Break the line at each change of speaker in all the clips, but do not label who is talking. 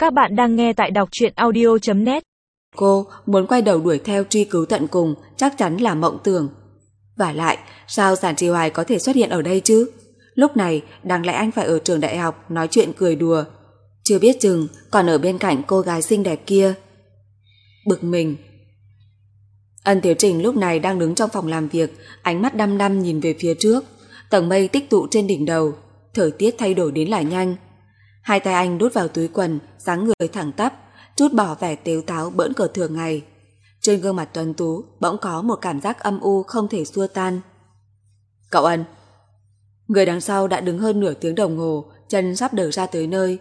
Các bạn đang nghe tại đọc truyện audio.net.
Cô muốn quay đầu đuổi theo truy cứu tận cùng chắc chắn là mộng tưởng. Vả lại, sao Giản Trì Hoài có thể xuất hiện ở đây chứ? Lúc này, đáng lẽ anh phải ở trường đại học nói chuyện cười đùa. Chưa biết chừng còn ở bên cạnh cô gái xinh đẹp kia. Bực mình. Ân Thiếu Trình lúc này đang đứng trong phòng làm việc, ánh mắt đăm đăm nhìn về phía trước. Tầng mây tích tụ trên đỉnh đầu, thời tiết thay đổi đến là nhanh. Hai tay anh đút vào túi quần, dáng người thẳng tắp, trút bỏ vẻ tếu táo bỡn cợt thường ngày. Trên gương mặt tuấn tú bỗng có một cảm giác âm u không thể xua tan. Cậu Ân. Người đằng sau đã đứng hơn nửa tiếng đồng hồ, chân sắp đờ ra tới nơi.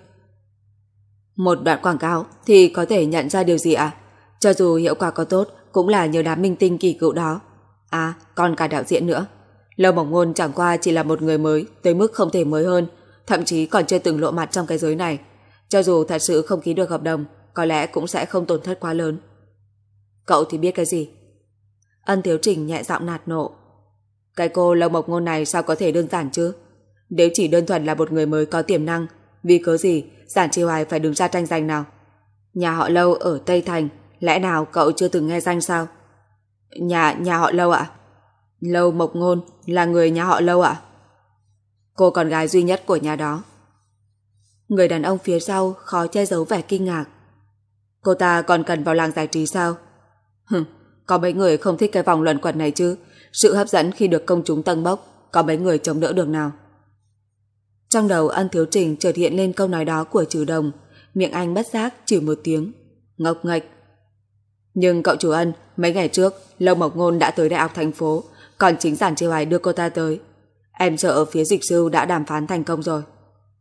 Một đoạn quảng cáo thì có thể nhận ra điều gì ạ? Cho dù hiệu quả có tốt cũng là nhờ đám minh tinh kỳ cựu đó. À, còn cả đạo diễn nữa. Lâu Mộng Ngôn chẳng qua chỉ là một người mới, tới mức không thể mới hơn, thậm chí còn chưa từng lộ mặt trong cái giới này. Cho dù thật sự không ký được hợp đồng, có lẽ cũng sẽ không tổn thất quá lớn. Cậu thì biết cái gì? Ân Thiếu Trình nhẹ giọng nạt nộ. Cái cô Lâu Mộng Ngôn này sao có thể đơn giản chứ? Nếu chỉ đơn thuần là một người mới có tiềm năng, vì cớ gì Giản Trì Hoài phải đứng ra tranh giành nào? Nhà họ Lâu ở Tây Thành, lẽ nào cậu chưa từng nghe danh sao? Nhà họ Lâu ạ? Lâu Mộng Ngôn là người nhà họ Lâu ạ? Cô con gái duy nhất của nhà đó. Người đàn ông phía sau khó che giấu vẻ kinh ngạc. Cô ta còn cần vào làng giải trí sao? Có mấy người không thích cái vòng luẩn quẩn này chứ? Sự hấp dẫn khi được công chúng tâng bốc, có mấy người chống đỡ được nào? Trong đầu Ân Thiếu Trình chợt hiện lên câu nói đó của Trừ Đồng, miệng anh bất giác chửi một tiếng, ngốc nghếch. Nhưng cậu chủ Ân, mấy ngày trước Lâu Mộng Ngôn đã tới đại học thành phố, còn chính Giản Trì Hoài đưa cô ta tới. Em sợ ở phía dịch sư đã đàm phán thành công rồi.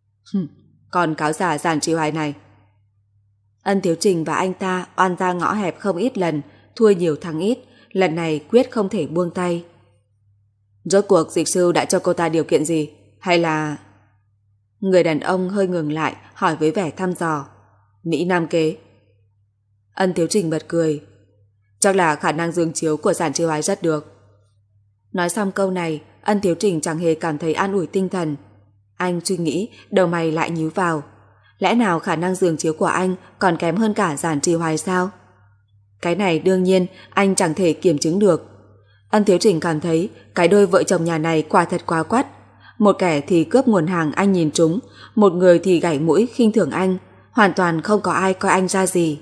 Còn cáo giả Giản Trì Hoài này. Ân Thiếu Trình và anh ta oan ra ngõ hẹp không ít lần, thua nhiều thắng ít, lần này quyết không thể buông tay. Rốt cuộc dịch sư đã cho cô ta điều kiện gì? Hay là... Người đàn ông hơi ngừng lại, hỏi với vẻ thăm dò. Mỹ Nam kế. Ân Thiếu Trình bật cười. Chắc là khả năng giường chiếu của Giản Trì Hoài rất được. Nói xong câu này, Ân Thiếu Trình chẳng hề cảm thấy an ủi tinh thần. Anh suy nghĩ, đầu mày lại nhíu vào. Lẽ nào khả năng giường chiếu của anh còn kém hơn cả Giản Trì Hoài sao? Cái này đương nhiên anh chẳng thể kiểm chứng được. Ân Thiếu Trình cảm thấy cái đôi vợ chồng nhà này quả thật quá quắt. Một kẻ thì cướp nguồn hàng anh nhìn trúng, một người thì gảy mũi khinh thường anh, hoàn toàn không có ai coi anh ra gì.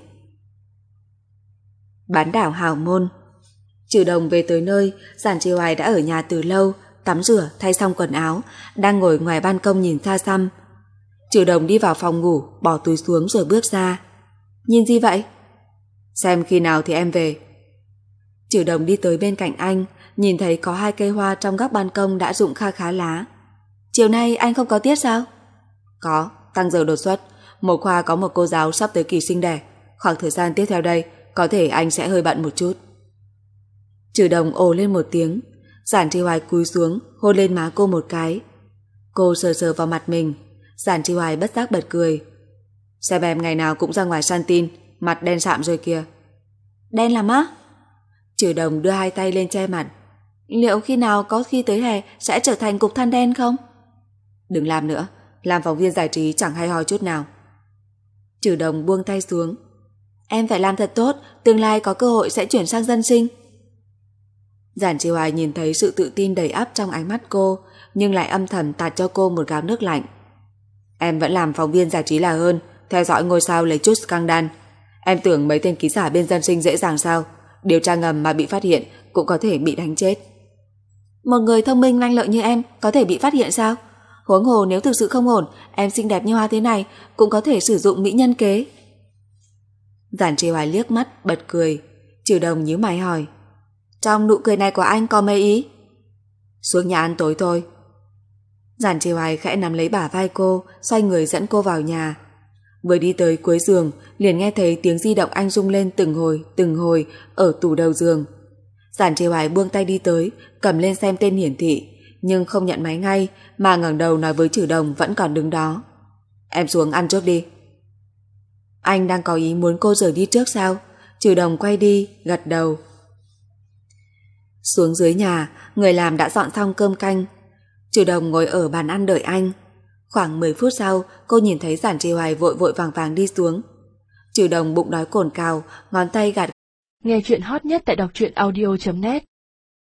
Bán đảo Hào Môn. Trừ Đồng về tới nơi, Giản Trì Hoài đã ở nhà từ lâu, tắm rửa, thay xong quần áo, đang ngồi ngoài ban công nhìn xa xăm. Trừ Đồng đi vào phòng ngủ, bỏ túi xuống rồi bước ra. Nhìn gì vậy? Xem khi nào thì em về. Trừ Đồng đi tới bên cạnh anh, nhìn thấy có 2 cây hoa trong góc ban công đã rụng kha khá lá. Chiều nay anh không có tiết sao? Có, tăng giờ đột xuất. Một khoa có một cô giáo sắp tới kỳ sinh đẻ. Khoảng thời gian tiếp theo đây, có thể anh sẽ hơi bận một chút. Trừ Đồng ồ lên một tiếng. Giản Trì Hoài cúi xuống, hôn lên má cô một cái. Cô sờ sờ vào mặt mình. Giản Trì Hoài bất giác bật cười. Xem em ngày nào cũng ra ngoài săn tin, mặt đen sạm rồi kìa. Đen lắm á? Trừ Đồng đưa 2 tay lên che mặt. Liệu khi nào có khi tới hè sẽ trở thành cục than đen không? Đừng làm nữa, làm phóng viên giải trí chẳng hay ho chút nào. Trừ Đồng buông tay xuống. Em phải làm thật tốt, tương lai có cơ hội sẽ chuyển sang dân sinh. Giản Trì Hoài nhìn thấy sự tự tin đầy ắp trong ánh mắt cô, nhưng lại âm thầm tạt cho cô một gáo nước lạnh. Em vẫn làm phóng viên giải trí là hơn, theo dõi ngôi sao lấy chút scandal. Em tưởng mấy tên ký giả bên dân sinh dễ dàng sao? Điều tra ngầm mà bị phát hiện cũng có thể bị đánh chết. Một người thông minh lanh lợi như em có thể bị phát hiện sao? Huống hồ nếu thực sự không ổn, em xinh đẹp như hoa thế này cũng có thể sử dụng mỹ nhân kế. Giản Trì Hoài liếc mắt bật cười. Trừ Đồng nhíu mày hỏi. Trong nụ cười này của anh có mấy ý? Xuống nhà ăn tối thôi. Giản Trì Hoài khẽ nắm lấy bả vai cô, xoay người dẫn cô vào nhà. Vừa đi tới cuối giường, liền nghe thấy tiếng di động anh rung lên từng hồi ở tủ đầu giường. Giản Trì Hoài buông tay đi tới, cầm lên xem tên hiển thị, nhưng không nhận máy ngay, mà ngẩng đầu nói với Trừ Đồng vẫn còn đứng đó. Em xuống ăn trước đi. Anh đang có ý muốn cô rời đi trước sao? Trừ Đồng quay đi, gật đầu. Xuống dưới nhà, người làm đã dọn xong cơm canh. Trừ Đồng ngồi ở bàn ăn đợi anh. Khoảng 10 phút sau, cô nhìn thấy Giản Trì Hoài vội vội vàng vàng đi xuống. Trừ Đồng bụng đói cồn cào, ngón tay gạt.
Nghe chuyện hot nhất tại đọc truyện audio.net